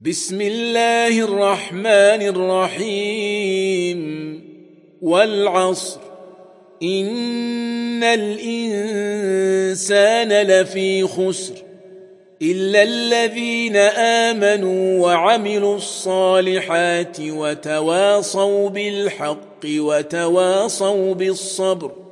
بسم الله الرحمن الرحيم والعصر إن الإنسان لفي خسر إلا الذين آمنوا وعملوا الصالحات وتواصوا بالحق وتواصوا بالصبر